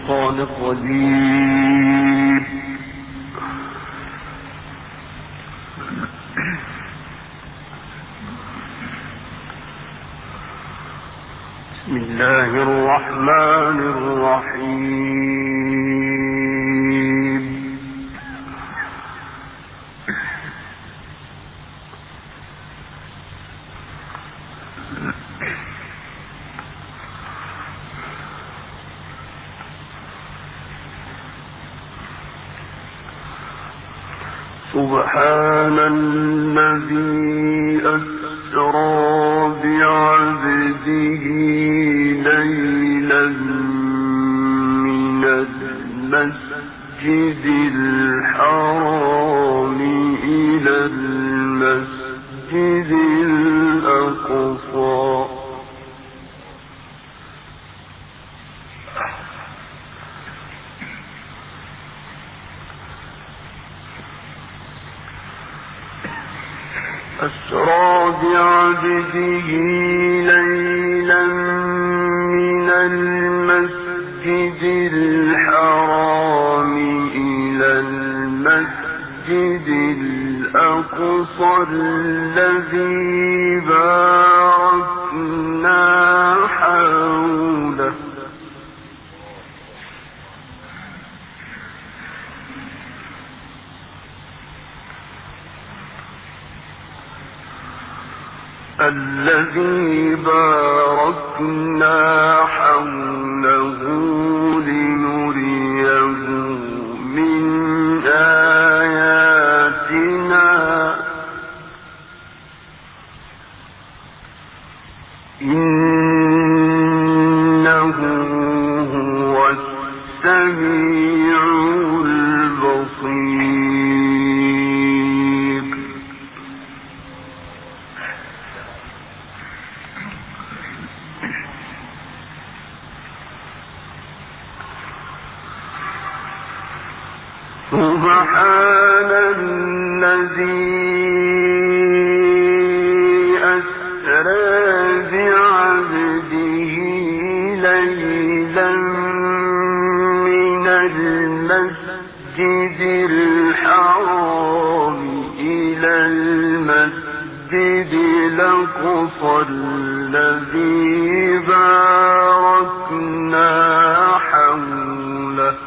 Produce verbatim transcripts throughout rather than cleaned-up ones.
الشيطان الرجيم. بسم الله الرحمن الرحيم. سبحان الذي أسرى بعبده ليلا من المسجد الحرام إلى المسجد الأقصى أسرى بعبده ليلا من المسجد الحرام إلى المسجد الأقصى الذي باركنا حوله الذي باركنا حوله لنريه من آياتنا إنه هو السميع البصير. سبحان الذي أسرى بعبده ليلا من المسجد الحرام إلى المسجد الأقصى الذي باركنا حوله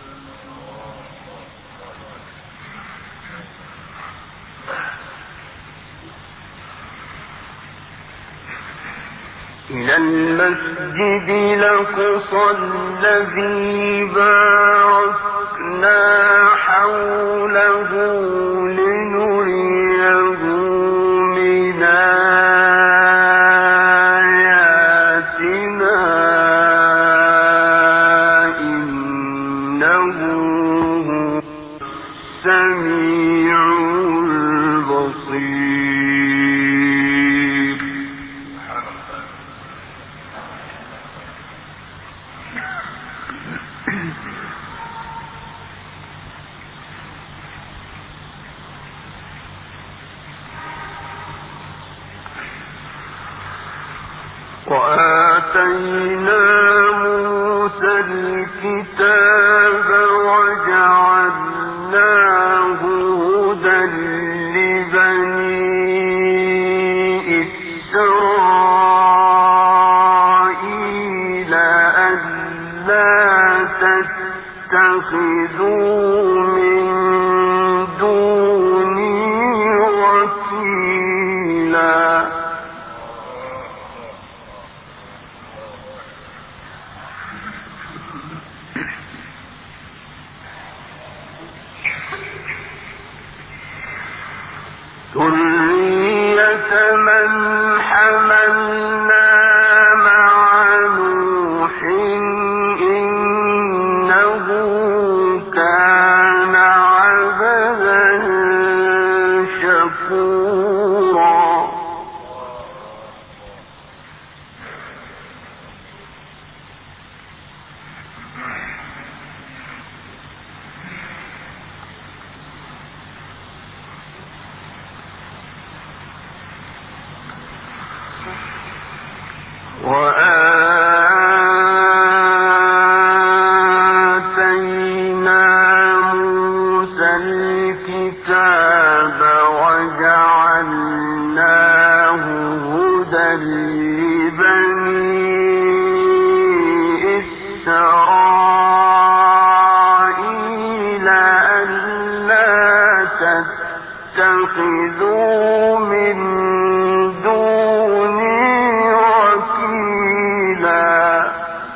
إلى المسجد الأقصى الذي باركنا حوله لنريه من آياتنا إنه هو السميع البصير. وآتينا موسى الكتاب وجعلناه هدى لبني إسرائيل ألا تتخذوا من دوني وكيلا. ذرية من حملنا مع نوح إنه كان اتخذوا من دوني وكيلا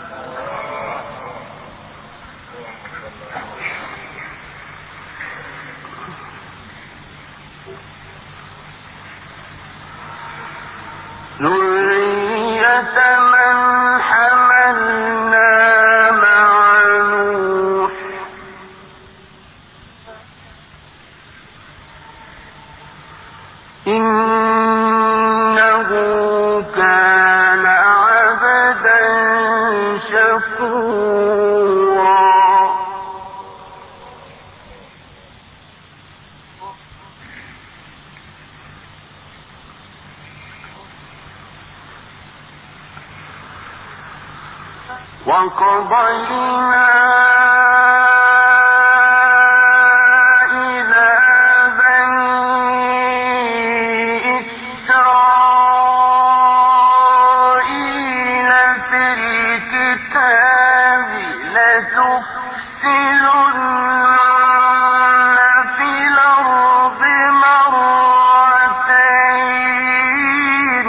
ذرية من حملنا مع نوح إنه كان عبدا شكورا وقضينا إلى بني إسرائيل في الكتاب لتفسدن في الأرض مرتين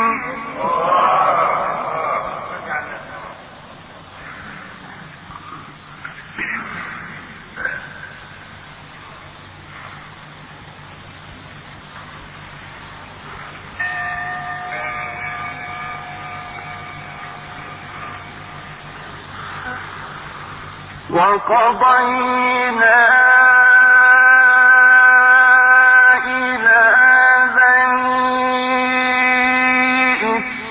وقضينا إلى بني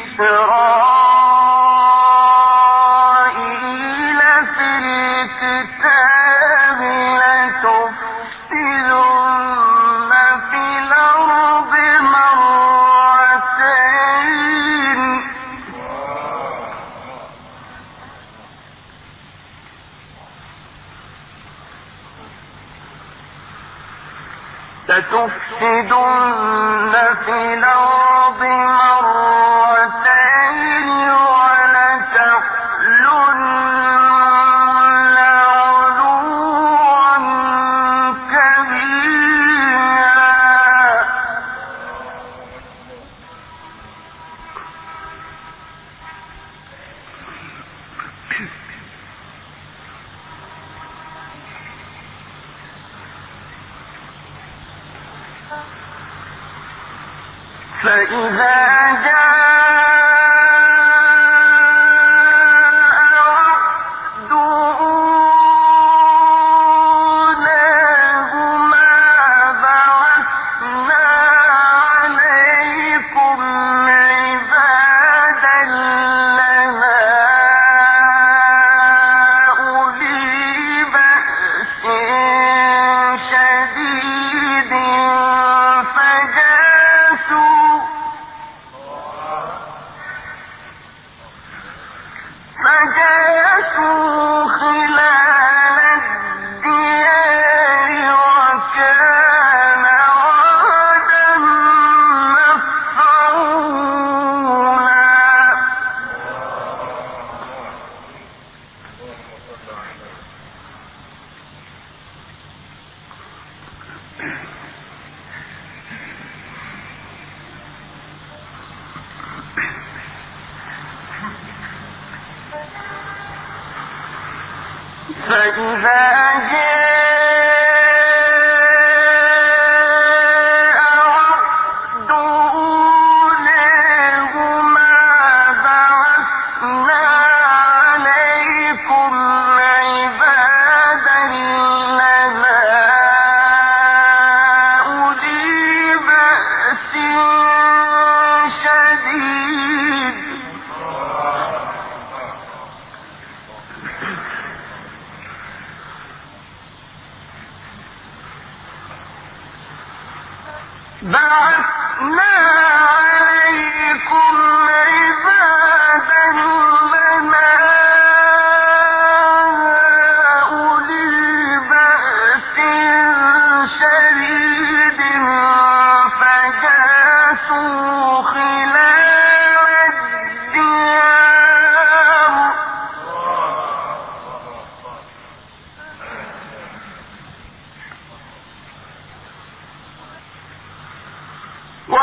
إسرائيل في الكتاب لتفسدن في الأرض مرتين لتفسدن في الأرض مرتين ولتعلن علوا كبيرا فإذا جاء وعد أولاهما بعثنا عليكم عبادا لنا أولي بأس شديد فجاسوا فجاسوا خلال الديار وكان وعدا مفعولا فإذا جاء وعد أولاهما بعثنا عليكم عبادا لنا أولي بأس شديد بعثنا عليكم عبادا لنا أولي بأس شديد فجاسوا خلال الديار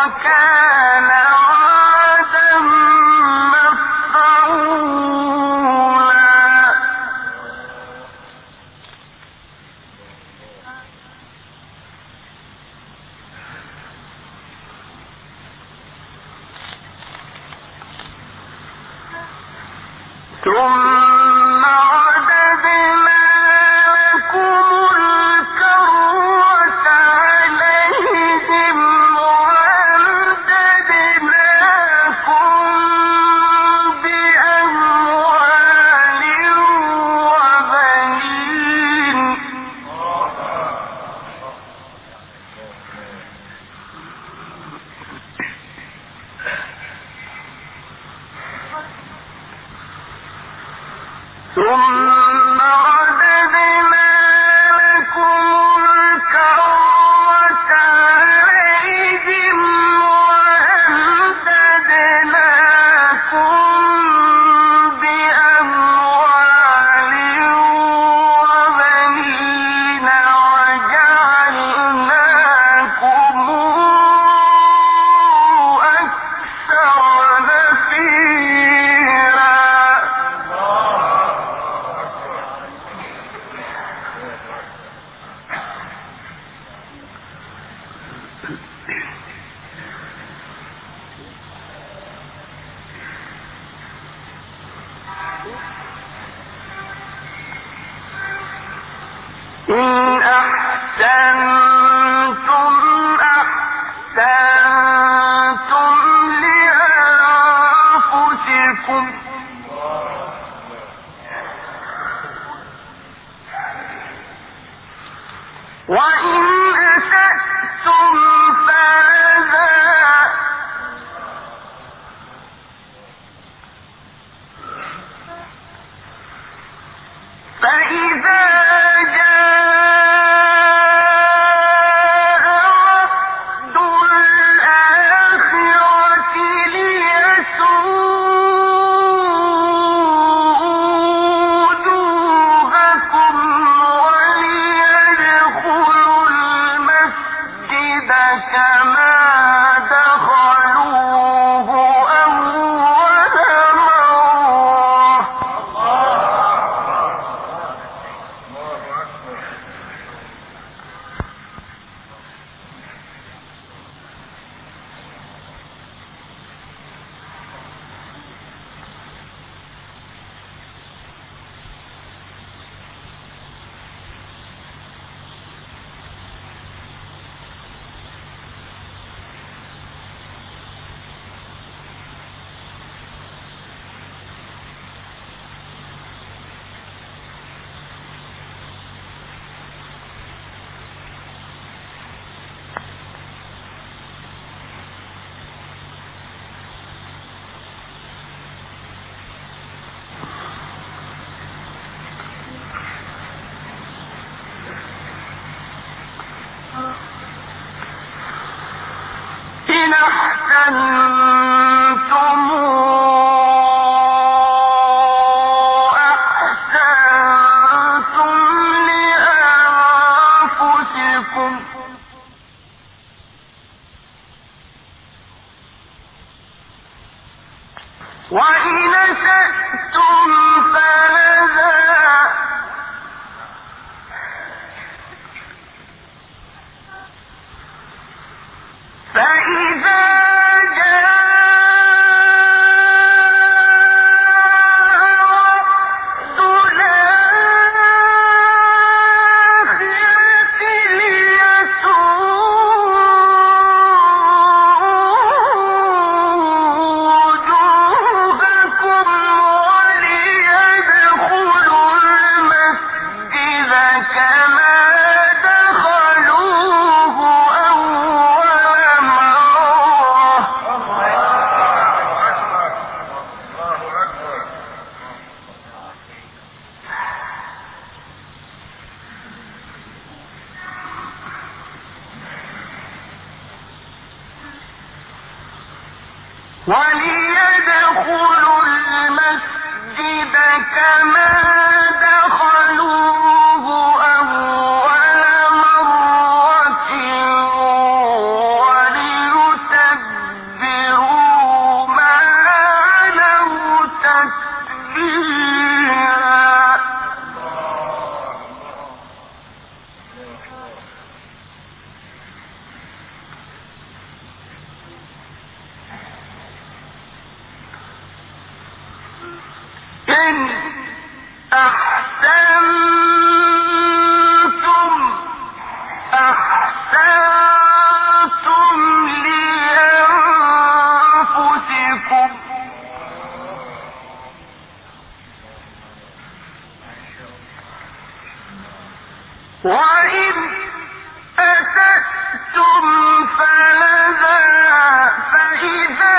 وكان وعدا مفعولا. ثم عددنا لكم الكرة عليهم وأمددناكم بأموال وبنين. ثم رددنا لكم الكرة عليهم وأمددناكم بأموال وبنين وجعلناكم أكثر نفيرا. إن أحسنتم أحسنتم لأنفسكم وإن أسأتم فلها. فإذا إن أحسنتم أحسنتم لأنفسكم وإن أسأتم فلها. فإذا وليدخلوا المسجد كما دخلوه أول مرة وليتبروا وإن أسأتم فلذا فإذا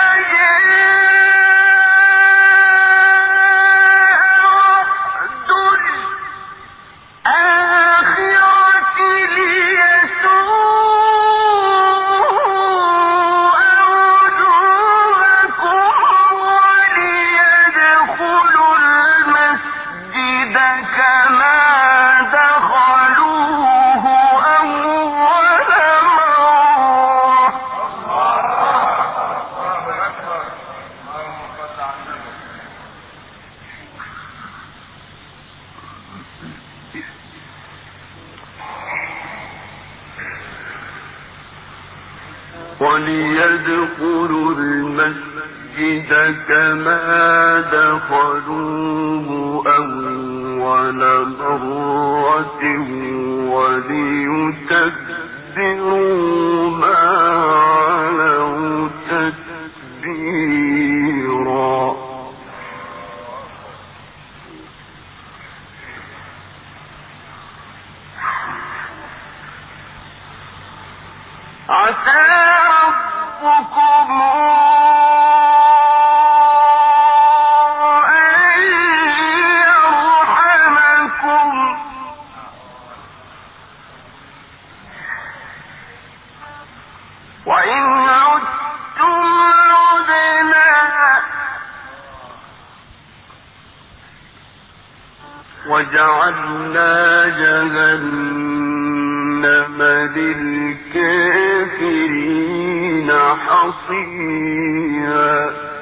وليدخلوا المسجد كما دخلوه أول مرة وليتبروا ما علوا تتبيرا. عسى ربكم أن يرحمكم وإن عدتم عدنا وجعلنا جهنم للكافرين حصيا.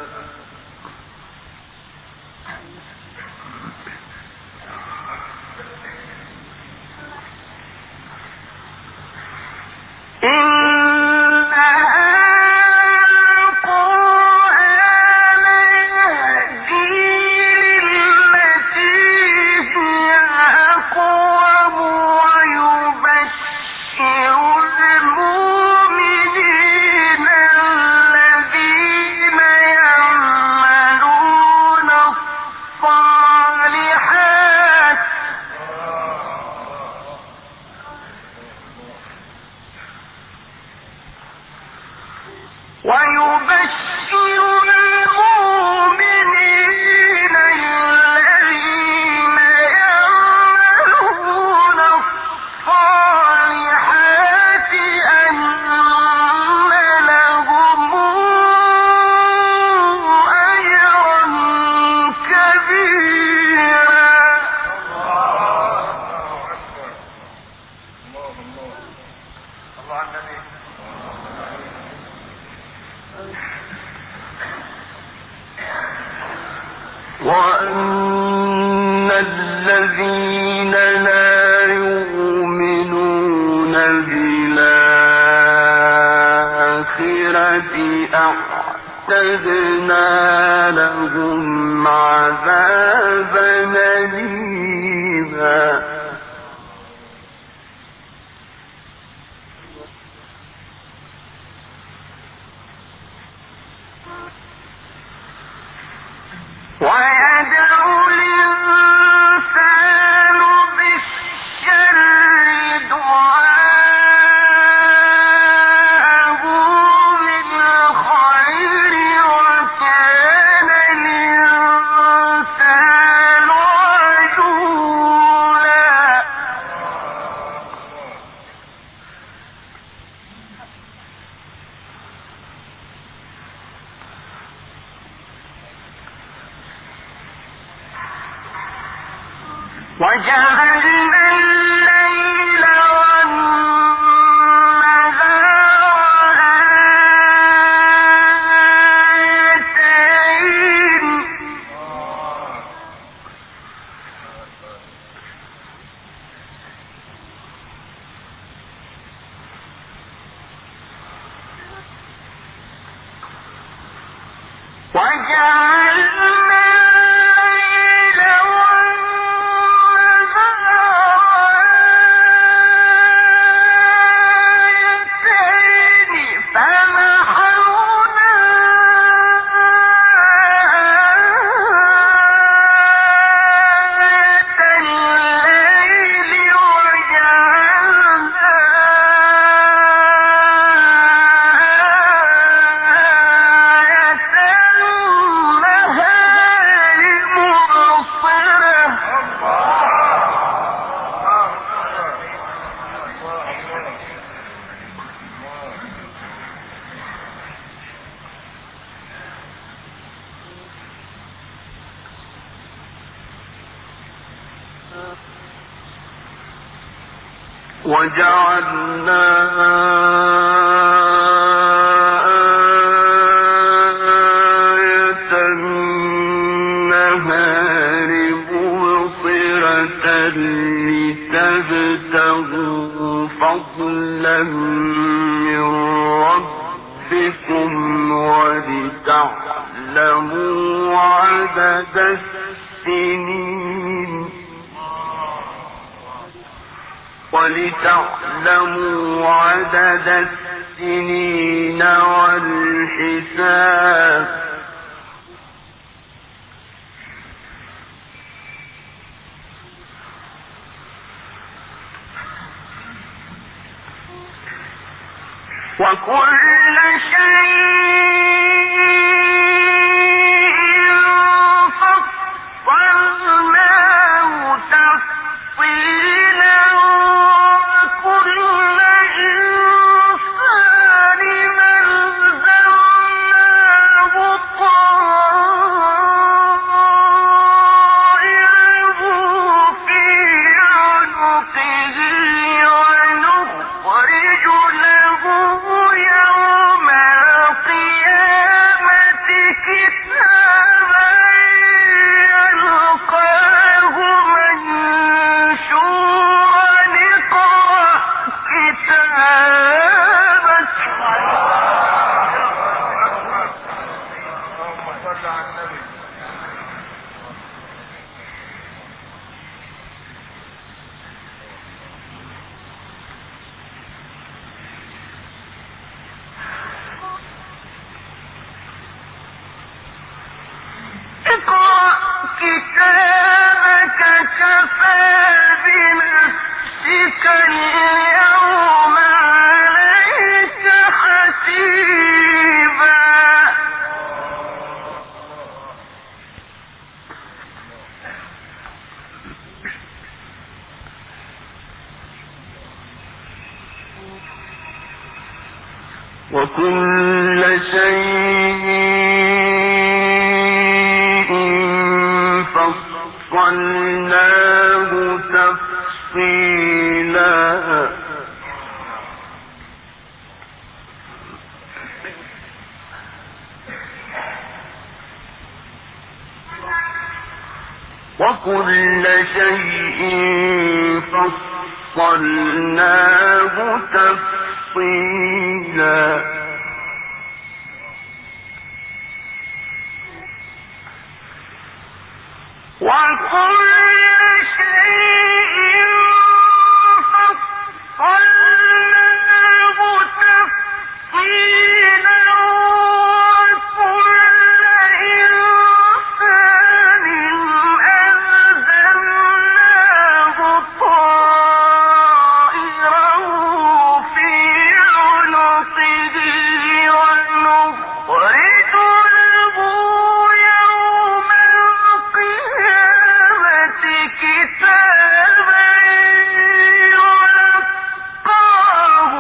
وأن الذين لا يؤمنون بالآخرة أعتدنا لهم عذابا أليما. ويدعو الإنسان بالشر دعاءه بالخير وكان الإنسان عجولا. وجعلنا الليل والنهار آيتين وجعلنا وجعلنا وجعلنا آية النهار مبصرة لتبتغوا فضلا من ربكم ولتعلموا عدد السنين ولتعلموا عدد السنين والحساب وكل شيء فصلناه تفصيلا وكل إنسان ألزمناه طائره في عنقه ونخرج له يوم القيامة كتابا يلقاه منشورا اقرأ كتابك اقرأ كتابك كفى بنفسك اليوم عليك حسيبا وكل شيء فصلناه تفصيلا وكل شيء فصلناه تفصيلا وكل شيء فصلناه تفصيلا وكل إنسان ألزمناه طائره في عنقه ونخرج له يوم القيامة كتابا يلقاه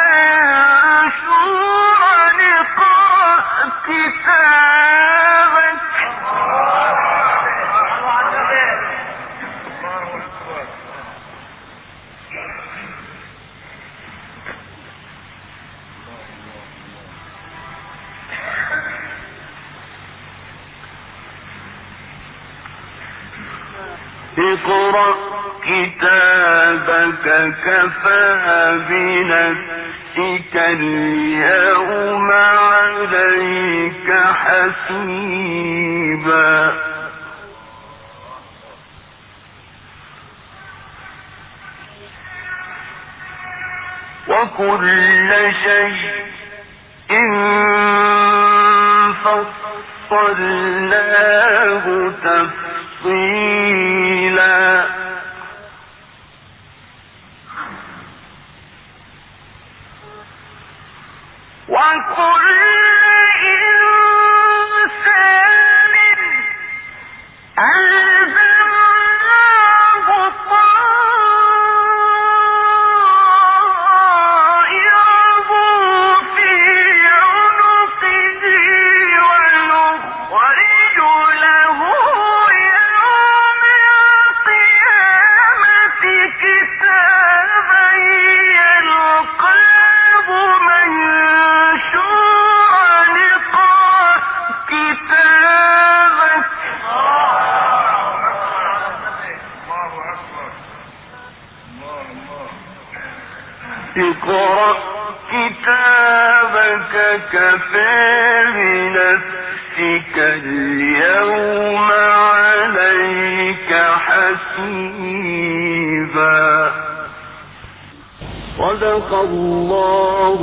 منشورا اقرأ كتابك اقرأ كتابك كفى بنفسك اليوم عليك حسيبا وكل شيء فصلناه تفصيلا وكل إنسان ألزمناه طائره في عنقه ونخرج له اقرأ كتابك كفى بنفسك اليوم عليك حسيبا. صدق الله